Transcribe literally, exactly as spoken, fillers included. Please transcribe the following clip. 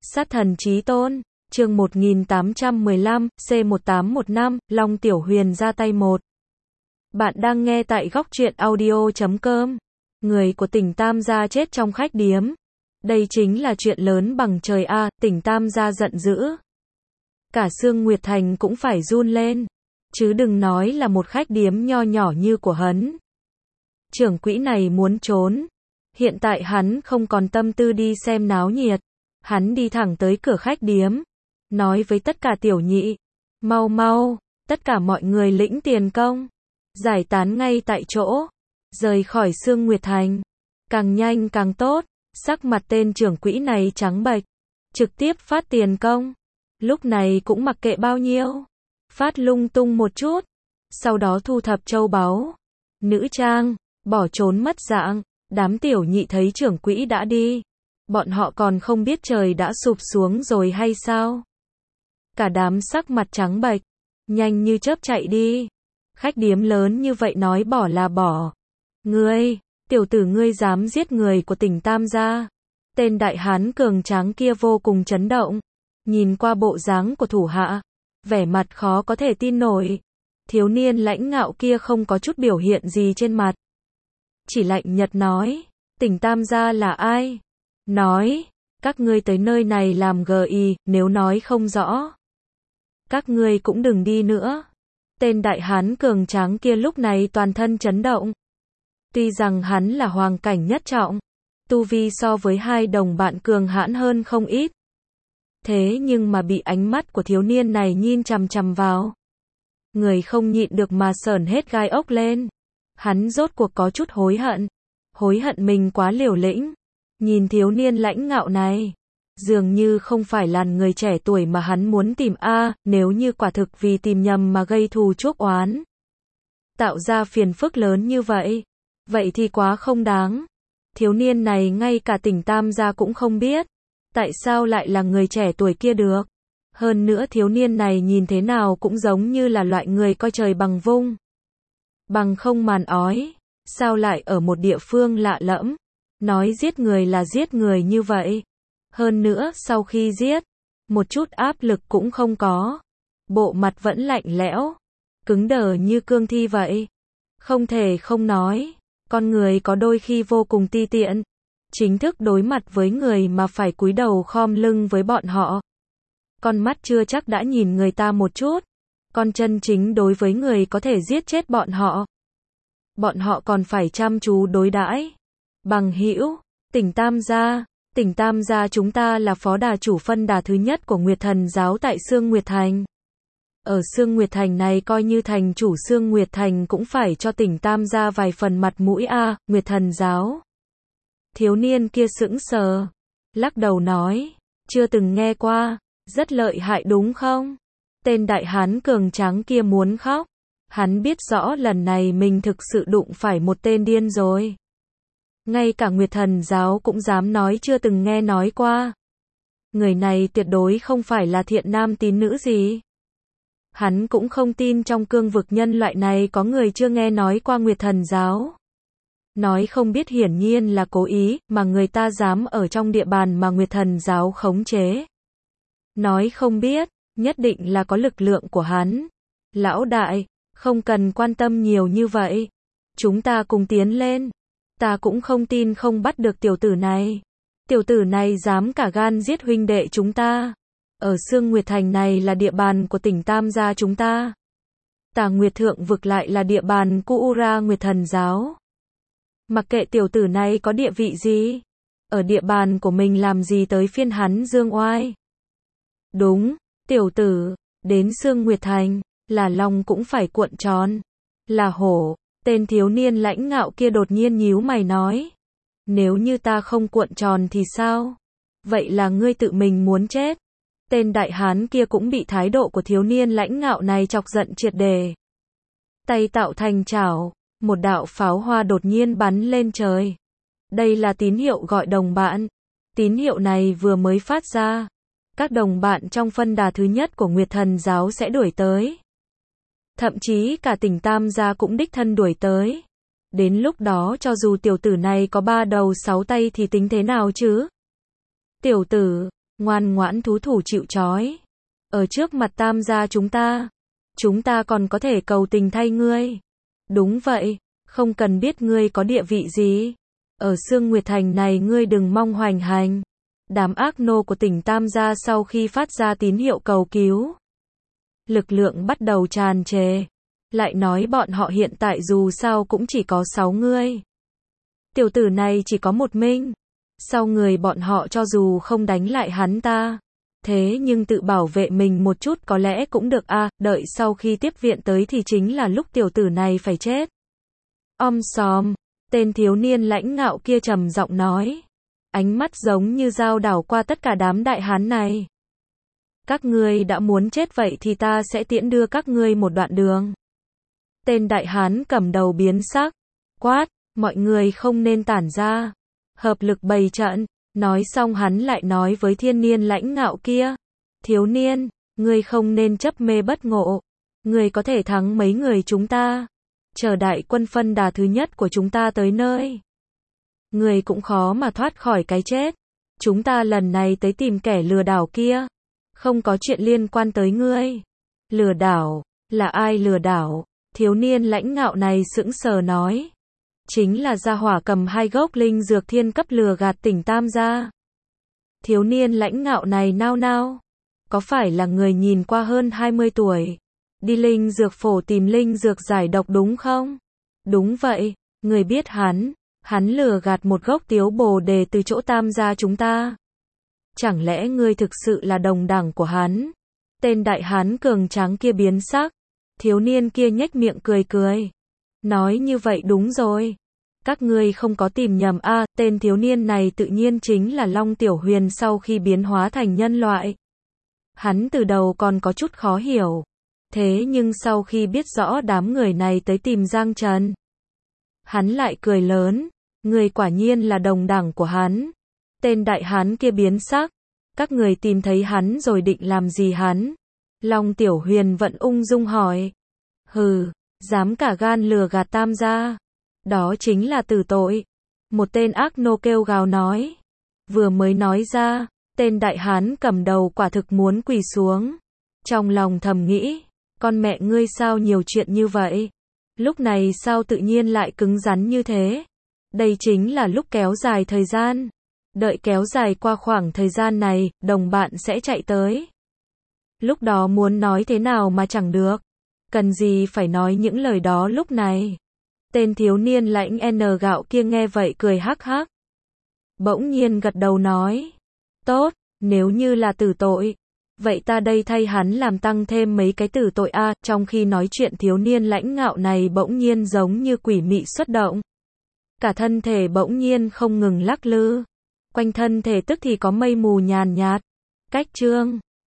Sát thần chí tôn, chương một nghìn tám trăm mười lăm, C một tám một năm, Long Tiểu Huyền ra tay một. Bạn đang nghe tại góc truyện audio chấm com. Người của tỉnh Tam Gia chết trong khách điếm. Đây chính là chuyện lớn bằng trời a, tỉnh Tam Gia giận dữ. Cả Sương Nguyệt Thành cũng phải run lên. Chứ đừng nói là một khách điếm nho nhỏ như của hắn. Trưởng quỹ này muốn trốn. Hiện tại hắn không còn tâm tư đi xem náo nhiệt. Hắn đi thẳng tới cửa khách điếm. Nói với tất cả tiểu nhị. Mau mau, tất cả mọi người lĩnh tiền công. Giải tán ngay tại chỗ. Rời khỏi Sương Nguyệt Thành. Càng nhanh càng tốt. Sắc mặt tên trưởng quỹ này trắng bệch. Trực tiếp phát tiền công. Lúc này cũng mặc kệ bao nhiêu. Phát lung tung một chút. Sau đó thu thập châu báu. Nữ trang. Bỏ trốn mất dạng. Đám tiểu nhị thấy trưởng quỹ đã đi. Bọn họ còn không biết trời đã sụp xuống rồi hay sao. Cả đám sắc mặt trắng bệch. Nhanh như chớp chạy đi. Khách điếm lớn như vậy nói bỏ là bỏ. Ngươi, tiểu tử ngươi dám giết người của tỉnh Tam Gia. Tên đại hán cường tráng kia vô cùng chấn động. Nhìn qua bộ dáng của thủ hạ. Vẻ mặt khó có thể tin nổi. Thiếu niên lãnh ngạo kia không có chút biểu hiện gì trên mặt. Chỉ lạnh nhật nói. Tỉnh Tam Gia là ai? Nói. Các ngươi tới nơi này làm gờ y, nếu nói không rõ. Các ngươi cũng đừng đi nữa. Tên đại hán cường tráng kia lúc này toàn thân chấn động. Tuy rằng hắn là hoàng cảnh nhất trọng. Tu vi so với hai đồng bạn cường hãn hơn không ít. Thế nhưng mà bị ánh mắt của thiếu niên này nhìn chằm chằm vào. Người không nhịn được mà sởn hết gai ốc lên. Hắn rốt cuộc có chút hối hận. Hối hận mình quá liều lĩnh. Nhìn thiếu niên lãnh ngạo này. Dường như không phải là người trẻ tuổi mà hắn muốn tìm a, nếu như quả thực vì tìm nhầm mà gây thù chuốc oán. Tạo ra phiền phức lớn như vậy. Vậy thì quá không đáng. Thiếu niên này ngay cả tỉnh Tam Gia cũng không biết. Tại sao lại là người trẻ tuổi kia được? Hơn nữa thiếu niên này nhìn thế nào cũng giống như là loại người coi trời bằng vung. Bằng không màn ói. Sao lại ở một địa phương lạ lẫm? Nói giết người là giết người như vậy. Hơn nữa sau khi giết, một chút áp lực cũng không có. Bộ mặt vẫn lạnh lẽo. Cứng đờ như cương thi vậy. Không thể không nói. Con người có đôi khi vô cùng ti tiện. Chính thức đối mặt với người mà phải cúi đầu khom lưng với bọn họ. Con mắt chưa chắc đã nhìn người ta một chút. Con chân chính đối với người có thể giết chết bọn họ. Bọn họ còn phải chăm chú đối đãi. Bằng hữu, tỉnh Tam Gia, tỉnh Tam Gia chúng ta là phó đà chủ phân đà thứ nhất của Nguyệt Thần Giáo tại Sương Nguyệt Thành. Ở Sương Nguyệt Thành này coi như thành chủ Sương Nguyệt Thành cũng phải cho tỉnh Tam Gia vài phần mặt mũi a, Nguyệt Thần Giáo. Thiếu niên kia sững sờ, lắc đầu nói, chưa từng nghe qua, rất lợi hại đúng không? Tên đại hán cường tráng kia muốn khóc. Hắn biết rõ lần này mình thực sự đụng phải một tên điên rồi. Ngay cả Nguyệt Thần Giáo cũng dám nói chưa từng nghe nói qua. Người này tuyệt đối không phải là thiện nam tín nữ gì. Hắn cũng không tin trong cương vực nhân loại này có người chưa nghe nói qua Nguyệt Thần Giáo. Nói không biết hiển nhiên là cố ý, mà người ta dám ở trong địa bàn mà Nguyệt Thần Giáo khống chế. Nói không biết, nhất định là có lực lượng của hắn. Lão đại, không cần quan tâm nhiều như vậy. Chúng ta cùng tiến lên. Ta cũng không tin không bắt được tiểu tử này. Tiểu tử này dám cả gan giết huynh đệ chúng ta. Ở Sương Nguyệt Thành này là địa bàn của tỉnh Tam Gia chúng ta. Tà Nguyệt Thượng vực lại là địa bàn của Ura Nguyệt Thần Giáo. Mặc kệ tiểu tử này có địa vị gì. Ở địa bàn của mình làm gì tới phiên hắn dương oai. Đúng, tiểu tử, đến Sương Nguyệt Thành, là long cũng phải cuộn tròn. Là hổ. Tên thiếu niên lãnh ngạo kia đột nhiên nhíu mày nói. Nếu như ta không cuộn tròn thì sao? Vậy là ngươi tự mình muốn chết. Tên đại hán kia cũng bị thái độ của thiếu niên lãnh ngạo này chọc giận triệt đề. Tay tạo thành chảo, một đạo pháo hoa đột nhiên bắn lên trời. Đây là tín hiệu gọi đồng bạn. Tín hiệu này vừa mới phát ra. Các đồng bạn trong phân đà thứ nhất của Nguyệt Thần Giáo sẽ đuổi tới. Thậm chí cả tỉnh Tam Gia cũng đích thân đuổi tới. Đến lúc đó cho dù tiểu tử này có ba đầu sáu tay thì tính thế nào chứ? Tiểu tử, ngoan ngoãn thú thủ chịu trói. Ở trước mặt Tam gia chúng ta, chúng ta còn có thể cầu tình thay ngươi. Đúng vậy, không cần biết ngươi có địa vị gì. Ở Sương Nguyệt Thành này ngươi đừng mong hoành hành. Đám ác nô của tỉnh Tam gia sau khi phát ra tín hiệu cầu cứu, lực lượng bắt đầu tràn trề. Lại nói bọn họ hiện tại dù sao cũng chỉ có sáu người. Tiểu tử này chỉ có một mình. Sau người bọn họ cho dù không đánh lại hắn ta, thế nhưng tự bảo vệ mình một chút có lẽ cũng được a. À, đợi sau khi tiếp viện tới thì chính là lúc tiểu tử này phải chết. Om xòm, tên thiếu niên lãnh ngạo kia trầm giọng nói. Ánh mắt giống như dao đảo qua tất cả đám đại hán này. Các ngươi đã muốn chết vậy thì ta sẽ tiễn đưa các ngươi một đoạn đường. Tên đại hán cầm đầu biến sắc, quát, mọi người không nên tản ra, hợp lực bày trận. Nói xong hắn lại nói với thiên niên lãnh ngạo kia, thiếu niên, ngươi không nên chấp mê bất ngộ, ngươi có thể thắng mấy người chúng ta, chờ đại quân phân đà thứ nhất của chúng ta tới nơi, ngươi cũng khó mà thoát khỏi cái chết. Chúng ta lần này tới tìm kẻ lừa đảo kia, không có chuyện liên quan tới ngươi. Lừa đảo? Là ai lừa đảo? Thiếu niên lãnh ngạo này sững sờ nói. Chính là gia hỏa cầm hai gốc linh dược thiên cấp lừa gạt tỉnh Tam gia. Thiếu niên lãnh ngạo này nao nao. Có phải là người nhìn qua hơn hai mươi tuổi, đi linh dược phổ tìm linh dược giải độc đúng không? Đúng vậy, người biết hắn, hắn lừa gạt một gốc tiếu bồ đề từ chỗ Tam gia chúng ta. Chẳng lẽ ngươi thực sự là đồng đẳng của hắn? Tên đại hán cường tráng kia biến sắc. Thiếu niên kia nhếch miệng cười cười. Nói như vậy đúng rồi. Các ngươi không có tìm nhầm a. À, tên thiếu niên này tự nhiên chính là Long Tiểu Huyền sau khi biến hóa thành nhân loại. Hắn từ đầu còn có chút khó hiểu. Thế nhưng sau khi biết rõ đám người này tới tìm Giang Trần, hắn lại cười lớn. Người quả nhiên là đồng đẳng của hắn. Tên đại hán kia biến sắc. Các người tìm thấy hắn rồi định làm gì hắn? Long Tiểu Huyền vẫn ung dung hỏi. Hừ, dám cả gan lừa gạt Tam gia. Đó chính là tử tội. Một tên ác nô kêu gào nói. Vừa mới nói ra, tên đại hán cầm đầu quả thực muốn quỳ xuống. Trong lòng thầm nghĩ, con mẹ ngươi sao nhiều chuyện như vậy? Lúc này sao tự nhiên lại cứng rắn như thế? Đây chính là lúc kéo dài thời gian. Đợi kéo dài qua khoảng thời gian này, đồng bạn sẽ chạy tới. Lúc đó muốn nói thế nào mà chẳng được. Cần gì phải nói những lời đó lúc này. Tên thiếu niên lãnh N gạo kia nghe vậy cười hắc hắc. Bỗng nhiên gật đầu nói. Tốt, nếu như là tử tội, vậy ta đây thay hắn làm tăng thêm mấy cái tử tội a. À, trong khi nói chuyện thiếu niên lãnh ngạo này bỗng nhiên giống như quỷ mị xuất động. Cả thân thể bỗng nhiên không ngừng lắc lư. Quanh thân thể tức thì có mây mù nhàn nhạt. Cách chương